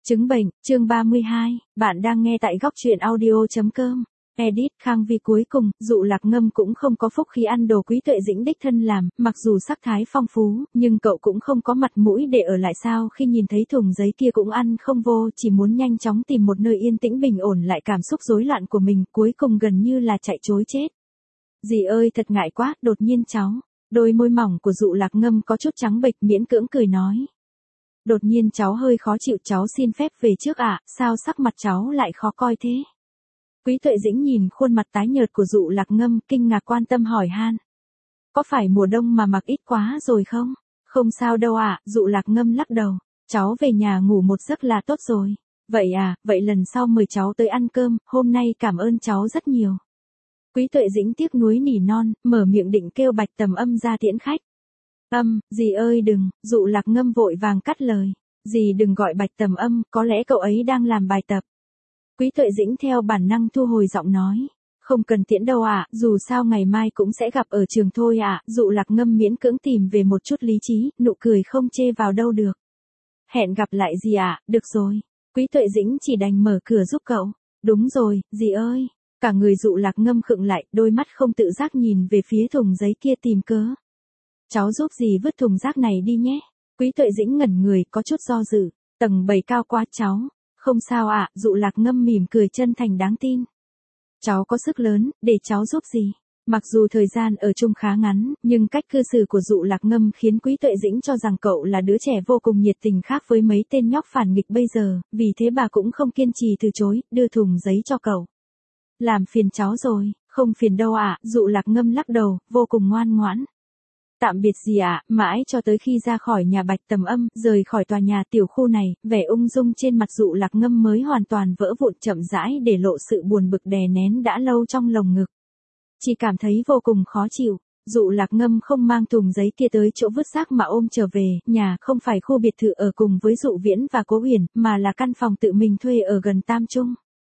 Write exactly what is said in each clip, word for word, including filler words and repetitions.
Chứng bệnh, chương ba mươi hai, bạn đang nghe tại góc truyện audio.com. Edit, Khang Vi cuối cùng, Dụ Lạc Ngâm cũng không có phúc khí ăn đồ Quý Tuệ Dĩnh đích thân làm, mặc dù sắc thái phong phú, nhưng cậu cũng không có mặt mũi để ở lại sao khi nhìn thấy thùng giấy kia cũng ăn không vô, chỉ muốn nhanh chóng tìm một nơi yên tĩnh bình ổn lại cảm xúc rối loạn của mình, cuối cùng gần như là chạy trối chết. Dì ơi thật ngại quá, đột nhiên cháu, đôi môi mỏng của Dụ Lạc Ngâm có chút trắng bệch miễn cưỡng cười nói. Đột nhiên cháu hơi khó chịu, cháu xin phép về trước ạ, à, sao sắc mặt cháu lại khó coi thế? Quý Tuệ Dĩnh nhìn khuôn mặt tái nhợt của Dụ Lạc Ngâm, kinh ngạc quan tâm hỏi han. Có phải mùa đông mà mặc ít quá rồi không? Không sao đâu ạ, à, Dụ Lạc Ngâm lắc đầu. Cháu về nhà ngủ một giấc là tốt rồi. Vậy à, vậy lần sau mời cháu tới ăn cơm, hôm nay cảm ơn cháu rất nhiều. Quý Tuệ Dĩnh tiếc nuối nỉ non, mở miệng định kêu Bạch Tầm Âm ra tiễn khách. Âm, dì ơi đừng, Dụ Lạc Ngâm vội vàng cắt lời. Dì đừng gọi Bạch Tầm Âm, có lẽ cậu ấy đang làm bài tập. Quý Tuệ Dĩnh theo bản năng thu hồi giọng nói. Không cần tiễn đâu ạ, à, dù sao ngày mai cũng sẽ gặp ở trường thôi ạ, à. Dụ Lạc Ngâm miễn cưỡng tìm về một chút lý trí, nụ cười không chê vào đâu được. Hẹn gặp lại dì ạ, à, được rồi. Quý Tuệ Dĩnh chỉ đành mở cửa giúp cậu. Đúng rồi, dì ơi. Cả người Dụ Lạc Ngâm khựng lại, đôi mắt không tự giác nhìn về phía thùng giấy kia tìm cớ. Cháu giúp dì vứt thùng rác này đi nhé. Quý Tuệ Dĩnh ngẩn người, có chút do dự. Tầng bảy cao quá cháu. Không sao ạ, à, Dụ Lạc Ngâm mỉm cười chân thành đáng tin. Cháu có sức lớn, để cháu giúp dì. Mặc dù thời gian ở chung khá ngắn, nhưng cách cư xử của Dụ Lạc Ngâm khiến Quý Tuệ Dĩnh cho rằng cậu là đứa trẻ vô cùng nhiệt tình khác với mấy tên nhóc phản nghịch bây giờ, vì thế bà cũng không kiên trì từ chối, đưa thùng giấy cho cậu. Làm phiền cháu rồi, không phiền đâu ạ, à, Dụ Lạc Ngâm lắc đầu, vô cùng ngoan ngoãn. Tạm biệt dì ạ, à, mãi cho tới khi ra khỏi nhà Bạch Tầm Âm, rời khỏi tòa nhà tiểu khu này, vẻ ung dung trên mặt Dụ Lạc Ngâm mới hoàn toàn vỡ vụn, chậm rãi để lộ sự buồn bực đè nén đã lâu trong lồng ngực. Chỉ cảm thấy vô cùng khó chịu, Dụ Lạc Ngâm không mang thùng giấy kia tới chỗ vứt rác mà ôm trở về, nhà không phải khu biệt thự ở cùng với Dụ Viễn và Cố Huyền, mà là căn phòng tự mình thuê ở gần Tam Trung.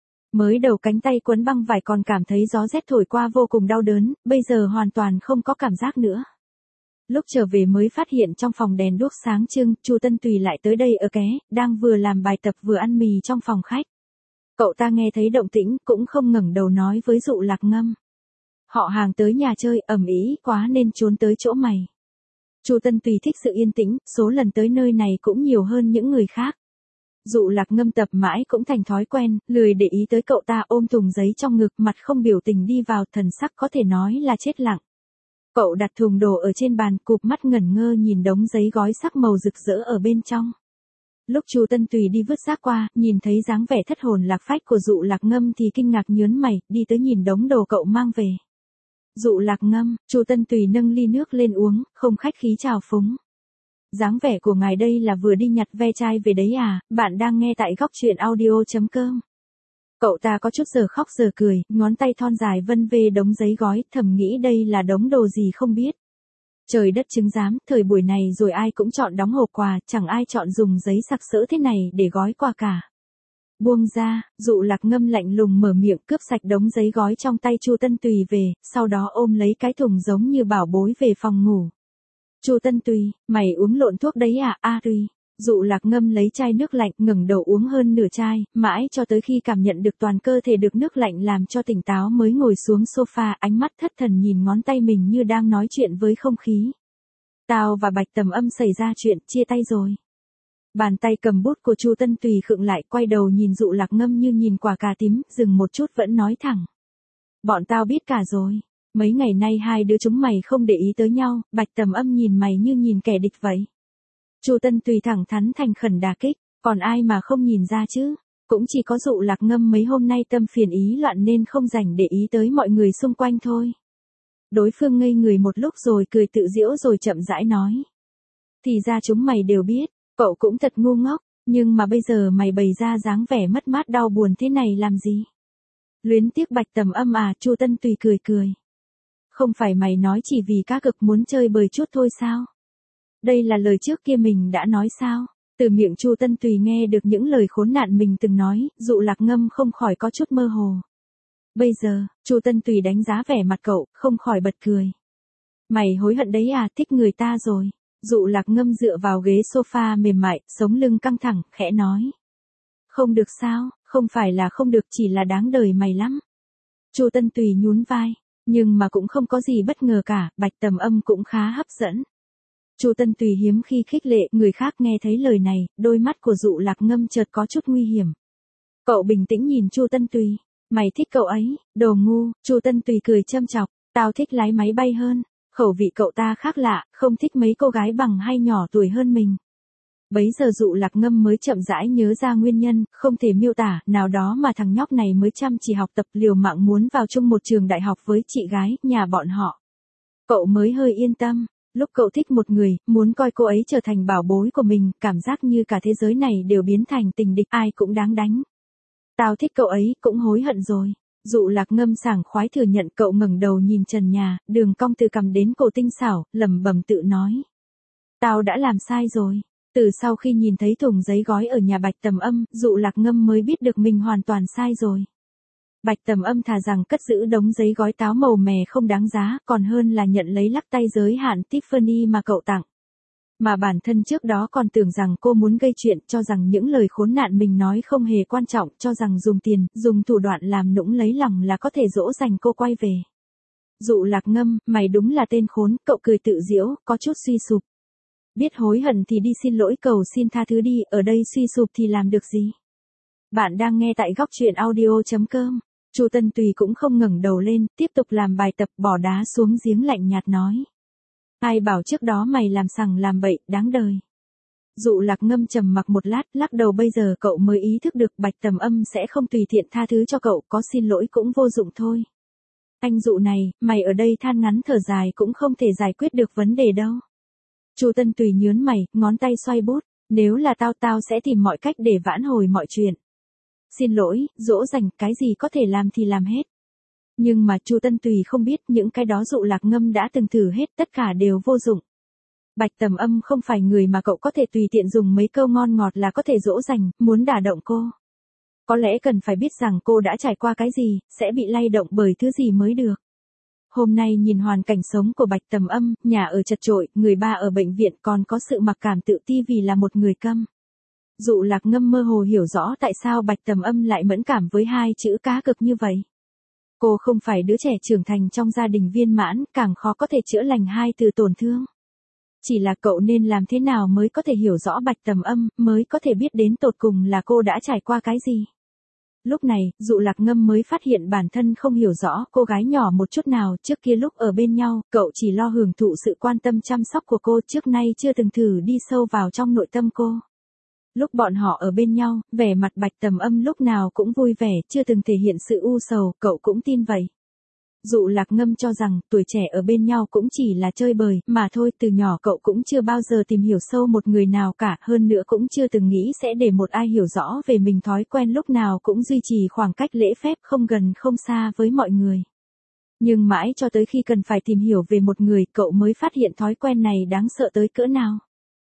Mới đầu cánh tay quấn băng vải còn cảm thấy gió rét thổi qua vô cùng đau đớn, bây giờ hoàn toàn không có cảm giác nữa. Lúc trở về mới phát hiện trong phòng đèn đuốc sáng trưng, Chu Tân Tùy lại tới đây ở ké, đang vừa làm bài tập vừa ăn mì trong phòng khách. Cậu ta nghe thấy động tĩnh, cũng không ngẩng đầu nói với Dụ Lạc Ngâm. Họ hàng tới nhà chơi, ầm ĩ quá nên trốn tới chỗ mày. Chu Tân Tùy thích sự yên tĩnh, số lần tới nơi này cũng nhiều hơn những người khác. Dụ Lạc Ngâm tập mãi cũng thành thói quen, lười để ý tới cậu ta, ôm thùng giấy trong ngực, mặt không biểu tình đi vào, thần sắc có thể nói là chết lặng. Cậu đặt thùng đồ ở trên bàn, cụp mắt ngẩn ngơ nhìn đống giấy gói sắc màu rực rỡ ở bên trong. Lúc Chu Tân Tùy đi vứt rác qua, nhìn thấy dáng vẻ thất hồn lạc phách của Dụ Lạc Ngâm thì kinh ngạc nhớn mày, đi tới nhìn đống đồ cậu mang về. Dụ Lạc Ngâm, Chu Tân Tùy nâng ly nước lên uống, không khách khí chào phúng. Dáng vẻ của ngài đây là vừa đi nhặt ve chai về đấy à, bạn đang nghe tại góc truyện audio.com. Cậu ta có chút giờ khóc giờ cười, ngón tay thon dài vân về đống giấy gói, thầm nghĩ đây là đống đồ gì không biết. Trời đất chứng giám, thời buổi này rồi ai cũng chọn đóng hộp quà, chẳng ai chọn dùng giấy sặc sỡ thế này để gói quà cả. Buông ra, Dụ Lạc Ngâm lạnh lùng mở miệng cướp sạch đống giấy gói trong tay Chu Tân Tùy về, sau đó ôm lấy cái thùng giống như bảo bối về phòng ngủ. Chu Tân Tùy, mày uống lộn thuốc đấy à, a Tùy. Dụ Lạc Ngâm lấy chai nước lạnh, ngẩng đầu uống hơn nửa chai, mãi cho tới khi cảm nhận được toàn cơ thể được nước lạnh làm cho tỉnh táo mới ngồi xuống sofa, ánh mắt thất thần nhìn ngón tay mình như đang nói chuyện với không khí. Tao và Bạch Tầm Âm xảy ra chuyện, chia tay rồi. Bàn tay cầm bút của Chu Tân Tùy khựng lại, quay đầu nhìn Dụ Lạc Ngâm như nhìn quả cà tím, dừng một chút vẫn nói thẳng. Bọn tao biết cả rồi. Mấy ngày nay hai đứa chúng mày không để ý tới nhau, Bạch Tầm Âm nhìn mày như nhìn kẻ địch vậy. Chu Tân Tùy thẳng thắn thành khẩn đả kích, còn ai mà không nhìn ra chứ, cũng chỉ có Dụ Lạc Ngâm mấy hôm nay tâm phiền ý loạn nên không rảnh để ý tới mọi người xung quanh thôi. Đối phương ngây người một lúc rồi cười tự giễu rồi chậm rãi nói. Thì ra chúng mày đều biết, cậu cũng thật ngu ngốc, nhưng mà bây giờ mày bày ra dáng vẻ mất mát đau buồn thế này làm gì? Luyến tiếc Bạch Tầm Âm à, Chu Tân Tùy cười cười. Không phải mày nói chỉ vì cá cực muốn chơi bời chút thôi sao? Đây là lời trước kia mình đã nói sao? Từ miệng Chu Tân Tùy nghe được những lời khốn nạn mình từng nói, Dụ Lạc Ngâm không khỏi có chút mơ hồ. Bây giờ, Chu Tân Tùy đánh giá vẻ mặt cậu, không khỏi bật cười. Mày hối hận đấy à, thích người ta rồi. Dụ Lạc Ngâm dựa vào ghế sofa mềm mại, sống lưng căng thẳng, khẽ nói. Không được sao, không phải là không được, chỉ là đáng đời mày lắm. Chu Tân Tùy nhún vai, nhưng mà cũng không có gì bất ngờ cả, Bạch Tầm Âm cũng khá hấp dẫn. Chu Tân Tùy hiếm khi khích lệ, người khác nghe thấy lời này, đôi mắt của Dụ Lạc Ngâm chợt có chút nguy hiểm. Cậu bình tĩnh nhìn Chu Tân Tùy, mày thích cậu ấy, đồ ngu. Chu Tân Tùy cười châm chọc, tao thích lái máy bay hơn, khẩu vị cậu ta khác lạ, không thích mấy cô gái bằng hay nhỏ tuổi hơn mình. Bấy giờ Dụ Lạc Ngâm mới chậm rãi nhớ ra nguyên nhân, không thể miêu tả, nào đó mà thằng nhóc này mới chăm chỉ học tập liều mạng muốn vào chung một trường đại học với chị gái, nhà bọn họ. Cậu mới hơi yên tâm, lúc cậu thích một người, muốn coi cô ấy trở thành bảo bối của mình, cảm giác như cả thế giới này đều biến thành tình địch, ai cũng đáng đánh. Tao thích cậu ấy, cũng hối hận rồi. Dụ Lạc Ngâm sảng khoái thừa nhận. Cậu ngẩng đầu nhìn trần nhà, đường cong từ cằm đến cổ tinh xảo, lẩm bẩm tự nói. Tao đã làm sai rồi. Từ sau khi nhìn thấy thùng giấy gói ở nhà Bạch Tầm Âm, Dụ Lạc Ngâm mới biết được mình hoàn toàn sai rồi. Bạch Tầm Âm thà rằng cất giữ đống giấy gói táo màu mè không đáng giá, còn hơn là nhận lấy lắc tay giới hạn Tiffany mà cậu tặng. Mà bản thân trước đó còn tưởng rằng cô muốn gây chuyện, cho rằng những lời khốn nạn mình nói không hề quan trọng, cho rằng dùng tiền, dùng thủ đoạn làm nũng lấy lòng là có thể dỗ dành cô quay về. Dụ Lạc Ngâm, mày đúng là tên khốn, cậu cười tự giễu, có chút suy sụp. Biết hối hận thì đi xin lỗi, cầu xin tha thứ đi, ở đây suy sụp thì làm được gì. Bạn đang nghe tại góc truyện audio chấm com. Chu Tân Tùy cũng không ngẩng đầu lên, tiếp tục làm bài tập, bỏ đá xuống giếng, lạnh nhạt nói. Ai bảo trước đó mày làm sằng làm bậy, đáng đời. Dụ Lạc Ngâm trầm mặc một lát, lắc đầu, bây giờ cậu mới ý thức được Bạch Tầm Âm sẽ không tùy tiện tha thứ cho cậu, có xin lỗi cũng vô dụng thôi. Anh Dụ này, mày ở đây than ngắn thở dài cũng không thể giải quyết được vấn đề đâu. Chu Tân Tùy nhướng mày, ngón tay xoay bút, nếu là tao tao sẽ tìm mọi cách để vãn hồi mọi chuyện. Xin lỗi, dỗ dành, cái gì có thể làm thì làm hết. Nhưng mà Chu Tân Tùy không biết những cái đó Dụ Lạc Ngâm đã từng thử hết, tất cả đều vô dụng. Bạch Tầm Âm không phải người mà cậu có thể tùy tiện dùng mấy câu ngon ngọt là có thể dỗ dành, muốn đả động cô. Có lẽ cần phải biết rằng cô đã trải qua cái gì, sẽ bị lay động bởi thứ gì mới được. Hôm nay nhìn hoàn cảnh sống của Bạch Tầm Âm, nhà ở chật chội, người ba ở bệnh viện, còn có sự mặc cảm tự ti vì là một người câm. Dụ Lạc Ngâm mơ hồ hiểu rõ tại sao Bạch Tầm Âm lại mẫn cảm với hai chữ cá cực như vậy. Cô không phải đứa trẻ trưởng thành trong gia đình viên mãn, càng khó có thể chữa lành hai từ tổn thương. Chỉ là cậu nên làm thế nào mới có thể hiểu rõ Bạch Tầm Âm, mới có thể biết đến tột cùng là cô đã trải qua cái gì. Lúc này, Dụ Lạc Ngâm mới phát hiện bản thân không hiểu rõ cô gái nhỏ một chút nào. Trước kia lúc ở bên nhau, cậu chỉ lo hưởng thụ sự quan tâm chăm sóc của cô, trước nay chưa từng thử đi sâu vào trong nội tâm cô. Lúc bọn họ ở bên nhau, vẻ mặt Bạch Tầm Âm lúc nào cũng vui vẻ, chưa từng thể hiện sự u sầu, cậu cũng tin vậy. Dụ Lạc Ngâm cho rằng, tuổi trẻ ở bên nhau cũng chỉ là chơi bời, mà thôi, từ nhỏ cậu cũng chưa bao giờ tìm hiểu sâu một người nào cả, hơn nữa cũng chưa từng nghĩ sẽ để một ai hiểu rõ về mình, thói quen lúc nào cũng duy trì khoảng cách lễ phép, không gần không xa với mọi người. Nhưng mãi cho tới khi cần phải tìm hiểu về một người, cậu mới phát hiện thói quen này đáng sợ tới cỡ nào.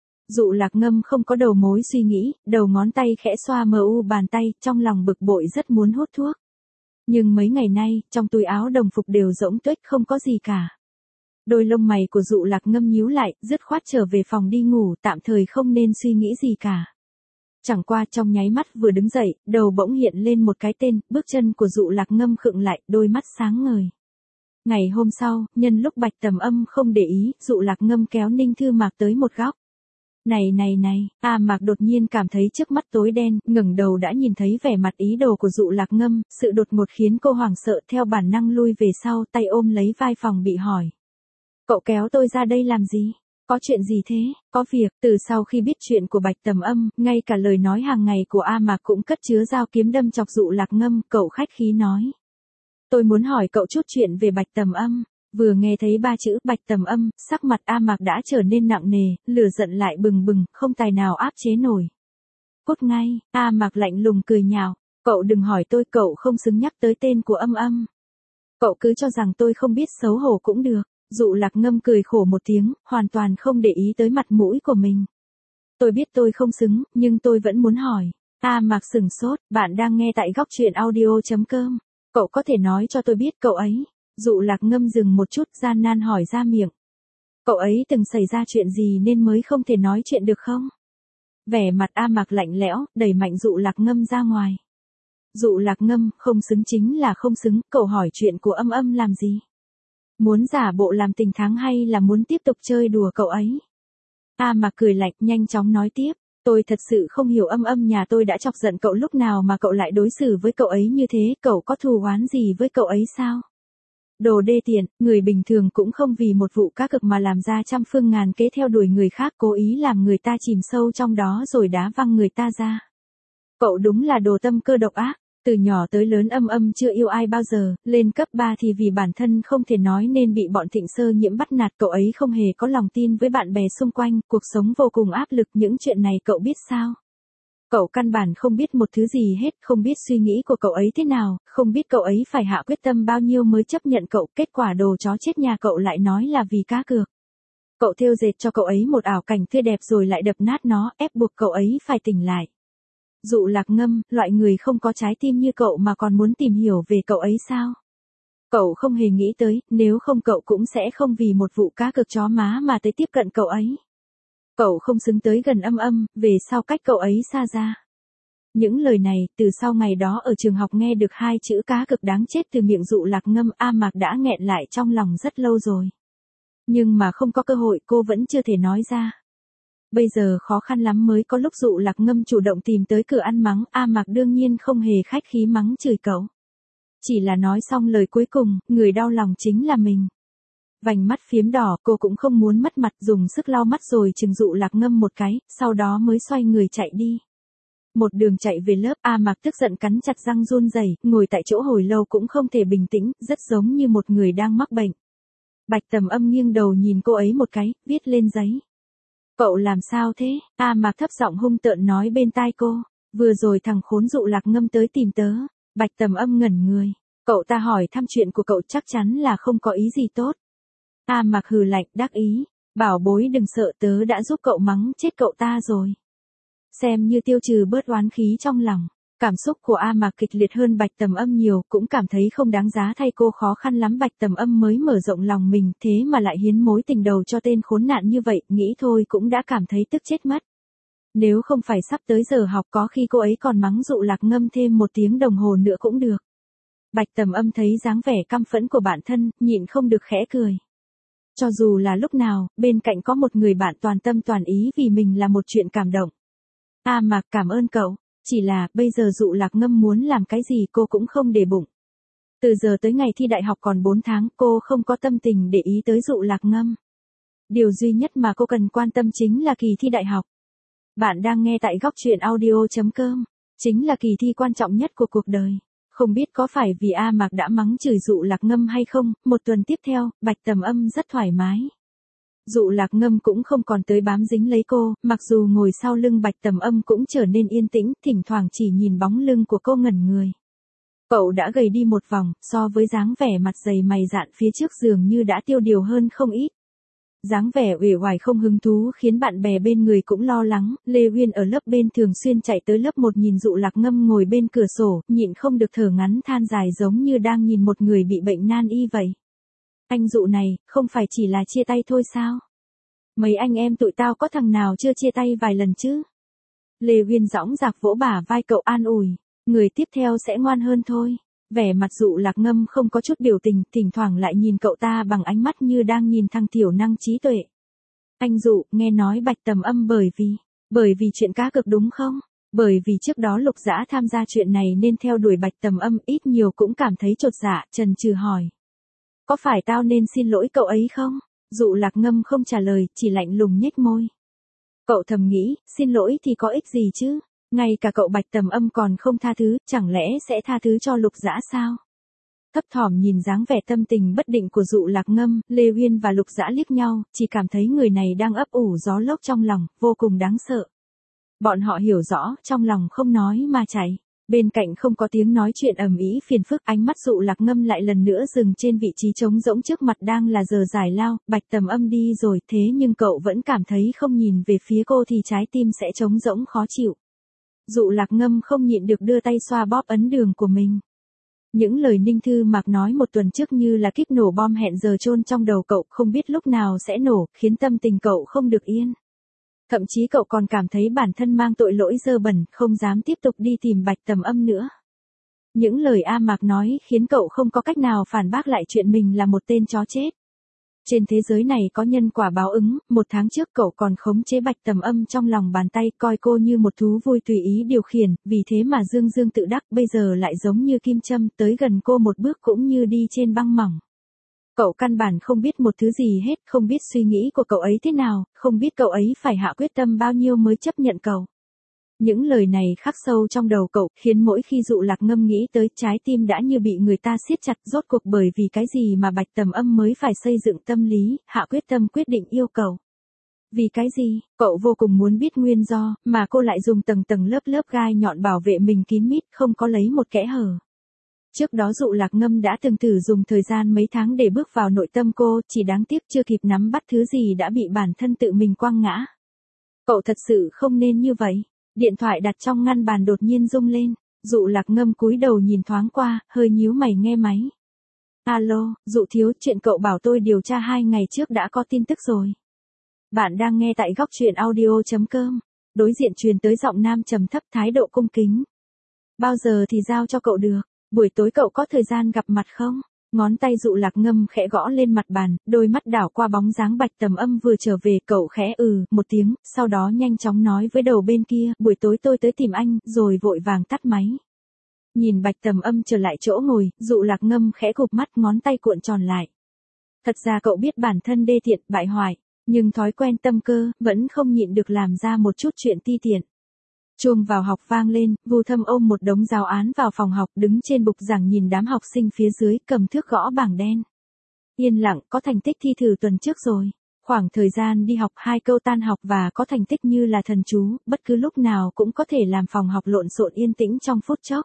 Dụ Lạc Ngâm không có đầu mối suy nghĩ, đầu ngón tay khẽ xoa mờ u bàn tay, trong lòng bực bội rất muốn hút thuốc. Nhưng mấy ngày nay, trong túi áo đồng phục đều rỗng tuếch, không có gì cả. Đôi lông mày của Dụ Lạc Ngâm nhíu lại, dứt khoát trở về phòng đi ngủ, tạm thời không nên suy nghĩ gì cả. Chẳng qua trong nháy mắt vừa đứng dậy, đầu bỗng hiện lên một cái tên, bước chân của Dụ Lạc Ngâm khựng lại, đôi mắt sáng ngời. Ngày hôm sau, nhân lúc Bạch Tầm Âm không để ý, Dụ Lạc Ngâm kéo Ninh Thư Mạc tới một góc. Này này này, A Mạc đột nhiên cảm thấy trước mắt tối đen, ngẩng đầu đã nhìn thấy vẻ mặt ý đồ của Dụ Lạc Ngâm, sự đột ngột khiến cô hoảng sợ, theo bản năng lui về sau, tay ôm lấy vai phòng bị hỏi. Cậu kéo tôi ra đây làm gì? Có chuyện gì thế? Có việc. Từ sau khi biết chuyện của Bạch Tầm Âm, ngay cả lời nói hàng ngày của A Mạc cũng cất chứa dao kiếm đâm chọc Dụ Lạc Ngâm, cậu khách khí nói. Tôi muốn hỏi cậu chút chuyện về Bạch Tầm Âm. Vừa nghe thấy ba chữ Bạch Tầm Âm, sắc mặt A Mạc đã trở nên nặng nề, lửa giận lại bừng bừng, không tài nào áp chế nổi. Cút ngay, A Mạc lạnh lùng cười nhạo, cậu đừng hỏi tôi, cậu không xứng nhắc tới tên của Âm Âm. Cậu cứ cho rằng tôi không biết xấu hổ cũng được. Dụ Lạc Ngâm cười khổ một tiếng, hoàn toàn không để ý tới mặt mũi của mình. Tôi biết tôi không xứng, nhưng tôi vẫn muốn hỏi. A Mạc sừng sốt, bạn đang nghe tại góc truyện audio chấm com. Cậu có thể nói cho tôi biết cậu ấy. Dụ Lạc Ngâm dừng một chút, gian nan hỏi ra miệng. Cậu ấy từng xảy ra chuyện gì nên mới không thể nói chuyện được không? Vẻ mặt A Mạc lạnh lẽo, đẩy mạnh Dụ Lạc Ngâm ra ngoài. Dụ Lạc Ngâm, không xứng chính là không xứng, cậu hỏi chuyện của Âm Âm làm gì? Muốn giả bộ làm tình tháng hay là muốn tiếp tục chơi đùa cậu ấy? A Mạc cười lạnh, nhanh chóng nói tiếp. Tôi thật sự không hiểu Âm Âm nhà tôi đã chọc giận cậu lúc nào mà cậu lại đối xử với cậu ấy như thế, cậu có thù oán gì với cậu ấy sao? Đồ đê tiện, người bình thường cũng không vì một vụ cá cược mà làm ra trăm phương ngàn kế theo đuổi người khác, cố ý làm người ta chìm sâu trong đó rồi đá văng người ta ra. Cậu đúng là đồ tâm cơ độc ác, từ nhỏ tới lớn Âm Âm chưa yêu ai bao giờ, lên cấp ba thì vì bản thân không thể nói nên bị bọn Thịnh Sơ Nhiễm bắt nạt, cậu ấy không hề có lòng tin với bạn bè xung quanh, cuộc sống vô cùng áp lực, những chuyện này cậu biết sao? Cậu căn bản không biết một thứ gì hết, không biết suy nghĩ của cậu ấy thế nào, không biết cậu ấy phải hạ quyết tâm bao nhiêu mới chấp nhận cậu, kết quả đồ chó chết nhà cậu lại nói là vì cá cược. Cậu thêu dệt cho cậu ấy một ảo cảnh tươi đẹp rồi lại đập nát nó, ép buộc cậu ấy phải tỉnh lại. Dụ Lạc Ngâm, loại người không có trái tim như cậu mà còn muốn tìm hiểu về cậu ấy sao? Cậu không hề nghĩ tới, nếu không cậu cũng sẽ không vì một vụ cá cược chó má mà tới tiếp cận cậu ấy. Cậu không xứng tới gần Âm Âm, về sau cách cậu ấy xa ra. Những lời này, từ sau ngày đó ở trường học nghe được hai chữ cá cực đáng chết từ miệng Dụ Lạc Ngâm, A Mạc đã nghẹn lại trong lòng rất lâu rồi. Nhưng mà không có cơ hội, cô vẫn chưa thể nói ra. Bây giờ khó khăn lắm mới có lúc Dụ Lạc Ngâm chủ động tìm tới cửa ăn mắng, A Mạc đương nhiên không hề khách khí mắng chửi cậu. Chỉ là nói xong lời cuối cùng, người đau lòng chính là mình. Vành mắt phiếm đỏ, cô cũng không muốn mất mặt, dùng sức lau mắt rồi chừng Dụ Lạc Ngâm một cái, sau đó mới xoay người chạy đi. Một đường chạy về lớp, A Mạc tức giận cắn chặt răng run rẩy, ngồi tại chỗ hồi lâu cũng không thể bình tĩnh, rất giống như một người đang mắc bệnh. Bạch Tầm Âm nghiêng đầu nhìn cô ấy một cái, viết lên giấy. Cậu làm sao thế? A Mạc thấp giọng hung tợn nói bên tai cô. Vừa rồi thằng khốn Dụ Lạc Ngâm tới tìm tớ. Bạch Tầm Âm ngẩn người. Cậu ta hỏi thăm chuyện của cậu chắc chắn là không có ý gì tốt. A Mạc hừ lạnh, đắc ý. Bảo bối đừng sợ, tớ đã giúp cậu mắng chết cậu ta rồi. Xem như tiêu trừ bớt oán khí trong lòng. Cảm xúc của A Mạc kịch liệt hơn Bạch Tầm Âm nhiều, cũng cảm thấy không đáng giá thay cô khó khăn lắm Bạch Tầm Âm mới mở rộng lòng mình, thế mà lại hiến mối tình đầu cho tên khốn nạn như vậy, nghĩ thôi cũng đã cảm thấy tức chết mất. Nếu không phải sắp tới giờ học có khi cô ấy còn mắng Dụ Lạc Ngâm thêm một tiếng đồng hồ nữa cũng được. Bạch Tầm Âm thấy dáng vẻ căm phẫn của bản thân, nhịn không được khẽ cười. Cho dù là lúc nào, bên cạnh có một người bạn toàn tâm toàn ý vì mình là một chuyện cảm động. A Mạc cảm ơn cậu. Chỉ là, bây giờ Dụ Lạc Ngâm muốn làm cái gì cô cũng không để bụng. Từ giờ tới ngày thi đại học còn bốn tháng, cô không có tâm tình để ý tới Dụ Lạc Ngâm. Điều duy nhất mà cô cần quan tâm chính là kỳ thi đại học. Bạn đang nghe tại góc truyện audio chấm com. Chính là kỳ thi quan trọng nhất của cuộc đời. Không biết có phải vì A Mạc đã mắng chửi Dụ Lạc Ngâm hay không, một tuần tiếp theo, Bạch Tầm Âm rất thoải mái. Dụ Lạc Ngâm cũng không còn tới bám dính lấy cô, mặc dù ngồi sau lưng Bạch Tầm Âm cũng trở nên yên tĩnh, thỉnh thoảng chỉ nhìn bóng lưng của cô ngẩn người. Cậu đã gầy đi một vòng, so với dáng vẻ mặt dày mày dạn phía trước dường như đã tiêu điều hơn không ít. Dáng vẻ uể oải không hứng thú khiến bạn bè bên người cũng lo lắng, Lê Uyên ở lớp bên thường xuyên chạy tới lớp một nhìn Dụ Lạc Ngâm ngồi bên cửa sổ, nhịn không được thở ngắn than dài giống như đang nhìn một người bị bệnh nan y vậy. Anh Dụ này, không phải chỉ là chia tay thôi sao? Mấy anh em tụi tao có thằng nào chưa chia tay vài lần chứ? Lê Uyên dõng dạc vỗ bả vai cậu an ủi, người tiếp theo sẽ ngoan hơn thôi. Vẻ mặt Dụ Lạc Ngâm không có chút biểu tình, thỉnh thoảng lại nhìn cậu ta bằng ánh mắt như đang nhìn thằng thiểu năng trí tuệ. Anh Dụ, nghe nói Bạch Tầm Âm bởi vì, bởi vì chuyện cá cược đúng không? Bởi vì trước đó Lục Dã tham gia chuyện này nên theo đuổi Bạch Tầm Âm, ít nhiều cũng cảm thấy chột dạ, chần chừ hỏi. Có phải tao nên xin lỗi cậu ấy không? Dụ Lạc Ngâm không trả lời, chỉ lạnh lùng nhếch môi. Cậu thầm nghĩ, xin lỗi thì có ích gì chứ? Ngay cả cậu Bạch Tầm Âm còn không tha thứ, chẳng lẽ sẽ tha thứ cho Lục Dã sao? Thấp thỏm nhìn dáng vẻ tâm tình bất định của Dụ Lạc Ngâm, Lê Uyên và Lục Dã liếc nhau, chỉ cảm thấy người này đang ấp ủ gió lốc trong lòng, vô cùng đáng sợ. Bọn họ hiểu rõ, trong lòng không nói mà chạy. Bên cạnh không có tiếng nói chuyện ầm ĩ phiền phức, ánh mắt Dụ Lạc Ngâm lại lần nữa dừng trên vị trí trống rỗng trước mặt đang là giờ giải lao, Bạch Tầm Âm đi rồi, thế nhưng cậu vẫn cảm thấy không nhìn về phía cô thì trái tim sẽ trống rỗng khó chịu. Dụ Lạc Ngâm không nhịn được đưa tay xoa bóp ấn đường của mình. Những lời Ninh Thư Mạc nói một tuần trước như là kíp nổ bom hẹn giờ chôn trong đầu cậu, không biết lúc nào sẽ nổ, khiến tâm tình cậu không được yên. Thậm chí cậu còn cảm thấy bản thân mang tội lỗi dơ bẩn, không dám tiếp tục đi tìm Bạch Tầm Âm nữa. Những lời A Mạc nói khiến cậu không có cách nào phản bác lại chuyện mình là một tên chó chết. Trên thế giới này có nhân quả báo ứng, một tháng trước cậu còn khống chế Bạch Tầm Âm trong lòng bàn tay, coi cô như một thú vui tùy ý điều khiển, vì thế mà dương dương tự đắc, bây giờ lại giống như kim châm, tới gần cô một bước cũng như đi trên băng mỏng. Cậu căn bản không biết một thứ gì hết, không biết suy nghĩ của cậu ấy thế nào, không biết cậu ấy phải hạ quyết tâm bao nhiêu mới chấp nhận cậu. Những lời này khắc sâu trong đầu cậu, khiến mỗi khi Dụ Lạc Ngâm nghĩ tới, trái tim đã như bị người ta siết chặt. Rốt cuộc bởi vì cái gì mà Bạch Tầm Âm mới phải xây dựng tâm lý, hạ quyết tâm quyết định yêu cầu. Vì cái gì, cậu vô cùng muốn biết nguyên do, mà cô lại dùng tầng tầng lớp lớp gai nhọn bảo vệ mình kín mít, không có lấy một kẽ hở. Trước đó Dụ Lạc Ngâm đã từng thử dùng thời gian mấy tháng để bước vào nội tâm cô, chỉ đáng tiếc chưa kịp nắm bắt thứ gì đã bị bản thân tự mình quăng ngã. Cậu thật sự không nên như vậy. Điện thoại đặt trong ngăn bàn đột nhiên rung lên, Dụ Lạc Ngâm cúi đầu nhìn thoáng qua, hơi nhíu mày nghe máy. Alo, Dụ thiếu, chuyện cậu bảo tôi điều tra hai ngày trước đã có tin tức rồi. Bạn đang nghe tại góc truyện audio chấm com. Đối diện truyền tới giọng nam trầm thấp, thái độ cung kính. Bao giờ thì giao cho cậu được, buổi tối cậu có thời gian gặp mặt không? Ngón tay Dụ Lạc Ngâm khẽ gõ lên mặt bàn, đôi mắt đảo qua bóng dáng Bạch Tầm Âm vừa trở về, cậu khẽ ừ một tiếng, sau đó nhanh chóng nói với đầu bên kia, buổi tối tôi tới tìm anh, rồi vội vàng tắt máy. Nhìn Bạch Tầm Âm trở lại chỗ ngồi, Dụ Lạc Ngâm khẽ cụp mắt, ngón tay cuộn tròn lại. Thật ra cậu biết bản thân đê tiện, bại hoại, nhưng thói quen tâm cơ, vẫn không nhịn được làm ra một chút chuyện ti tiện. Chuông vào học vang lên, Vu Thâm ôm một đống giáo án vào phòng học, đứng trên bục giảng nhìn đám học sinh phía dưới, cầm thước gõ bảng đen. Yên lặng, có thành tích thi thử tuần trước rồi. Khoảng thời gian đi học hai câu tan học và có thành tích như là thần chú, bất cứ lúc nào cũng có thể làm phòng học lộn xộn yên tĩnh trong phút chốc.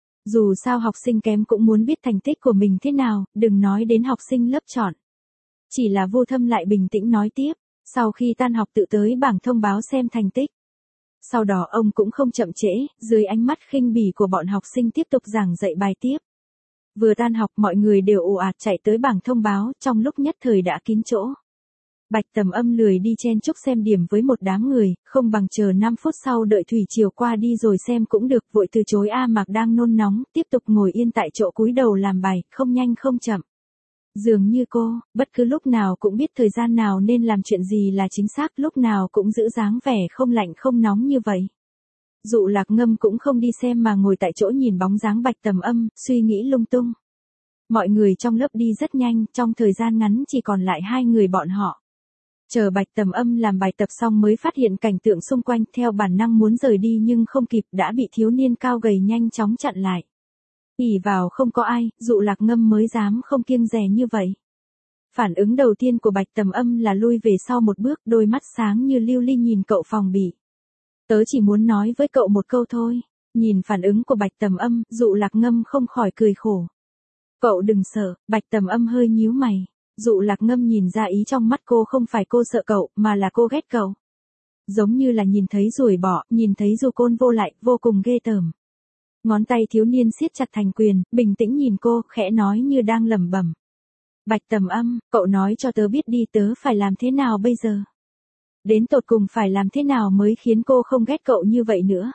Dù sao học sinh kém cũng muốn biết thành tích của mình thế nào, đừng nói đến học sinh lớp chọn. Chỉ là Vu Thâm lại bình tĩnh nói tiếp, sau khi tan học tự tới bảng thông báo xem thành tích. Sau đó ông cũng không chậm trễ, dưới ánh mắt khinh bỉ của bọn học sinh tiếp tục giảng dạy bài tiếp. Vừa tan học mọi người đều ồ ạt chạy tới bảng thông báo, trong lúc nhất thời đã kín chỗ. Bạch Tầm Âm lười đi chen chúc xem điểm với một đám người, không bằng chờ năm phút sau đợi thủy chiều qua đi rồi xem cũng được, vội từ chối A Mạc đang nôn nóng, tiếp tục ngồi yên tại chỗ cúi đầu làm bài, không nhanh không chậm. Dường như cô, bất cứ lúc nào cũng biết thời gian nào nên làm chuyện gì là chính xác, lúc nào cũng giữ dáng vẻ không lạnh không nóng như vậy. Dụ Lạc Ngâm cũng không đi xem mà ngồi tại chỗ nhìn bóng dáng Bạch Tầm Âm, suy nghĩ lung tung. Mọi người trong lớp đi rất nhanh, trong thời gian ngắn chỉ còn lại hai người bọn họ. Chờ Bạch Tầm Âm làm bài tập xong mới phát hiện cảnh tượng xung quanh, theo bản năng muốn rời đi nhưng không kịp, đã bị thiếu niên cao gầy nhanh chóng chặn lại. ỉ vào không có ai, Dụ Lạc Ngâm mới dám không kiêng dè như vậy. Phản ứng đầu tiên của Bạch Tầm Âm là lui về sau một bước, đôi mắt sáng như lưu ly nhìn cậu phòng bị. Tớ chỉ muốn nói với cậu một câu thôi. Nhìn phản ứng của Bạch Tầm Âm, Dụ Lạc Ngâm không khỏi cười khổ. Cậu đừng sợ, Bạch Tầm Âm hơi nhíu mày. Dụ Lạc Ngâm nhìn ra ý trong mắt cô, không phải cô sợ cậu, mà là cô ghét cậu. Giống như là nhìn thấy ruồi bọ, nhìn thấy du côn vô lại, vô cùng ghê tởm. Ngón tay thiếu niên siết chặt thành quyền, bình tĩnh nhìn cô, khẽ nói như đang lẩm bẩm. Bạch Tầm Âm, cậu nói cho tớ biết đi, tớ phải làm thế nào bây giờ? Đến tột cùng phải làm thế nào mới khiến cô không ghét cậu như vậy nữa?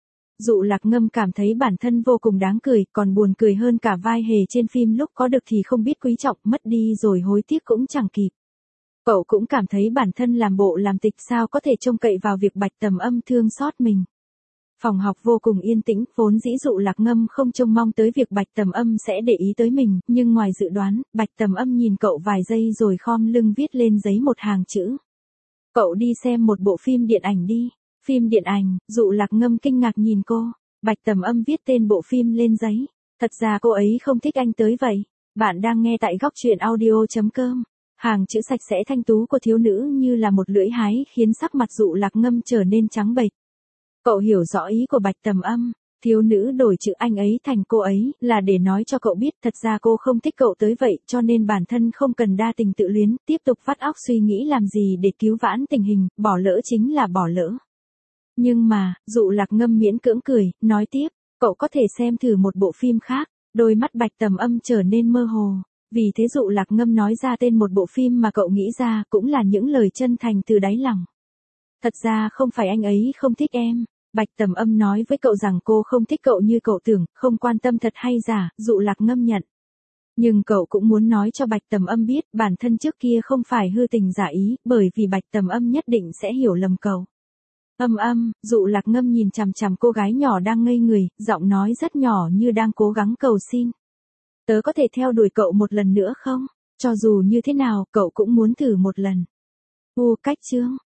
Dụ Lạc Ngâm cảm thấy bản thân vô cùng đáng cười, còn buồn cười hơn cả vai hề trên phim lúc có được thì không biết quý trọng, mất đi rồi hối tiếc cũng chẳng kịp. Cậu cũng cảm thấy bản thân làm bộ làm tịch, sao có thể trông cậy vào việc Bạch Tầm Âm thương xót mình. Phòng học vô cùng yên tĩnh, vốn dĩ Dụ Lạc Ngâm không trông mong tới việc Bạch Tầm Âm sẽ để ý tới mình, nhưng ngoài dự đoán, Bạch Tầm Âm nhìn cậu vài giây rồi khom lưng viết lên giấy một hàng chữ. Cậu đi xem một bộ phim điện ảnh đi. Phim điện ảnh, Dụ Lạc Ngâm kinh ngạc nhìn cô. Bạch Tầm Âm viết tên bộ phim lên giấy. Thật ra cô ấy không thích anh tới vậy. Bạn đang nghe tại góc truyện audio chấm com. Hàng chữ sạch sẽ thanh tú của thiếu nữ như là một lưỡi hái khiến sắc mặt Dụ Lạc Ngâm trở nên trắng bệch. Cậu hiểu rõ ý của Bạch Tầm Âm. Thiếu nữ đổi chữ anh ấy thành cô ấy là để nói cho cậu biết thật ra cô không thích cậu tới vậy, cho nên bản thân không cần đa tình tự luyến, tiếp tục vắt óc suy nghĩ làm gì để cứu vãn tình hình, bỏ lỡ chính là bỏ lỡ. Nhưng mà, Dụ Lạc Ngâm miễn cưỡng cười, nói tiếp, cậu có thể xem thử một bộ phim khác. Đôi mắt Bạch Tầm Âm trở nên mơ hồ. Vì thế Dụ Lạc Ngâm nói ra tên một bộ phim mà cậu nghĩ ra, cũng là những lời chân thành từ đáy lòng. Thật ra không phải anh ấy không thích em. Bạch Tầm Âm nói với cậu rằng cô không thích cậu như cậu tưởng, không quan tâm thật hay giả, Dụ Lạc Ngâm nhận. Nhưng cậu cũng muốn nói cho Bạch Tầm Âm biết bản thân trước kia không phải hư tình giả ý, bởi vì Bạch Tầm Âm nhất định sẽ hiểu lầm cậu. Âm âm, Dụ Lạc Ngâm nhìn chằm chằm cô gái nhỏ đang ngây người, giọng nói rất nhỏ như đang cố gắng cầu xin. Tớ có thể theo đuổi cậu một lần nữa không? Cho dù như thế nào, cậu cũng muốn thử một lần. U cách chương.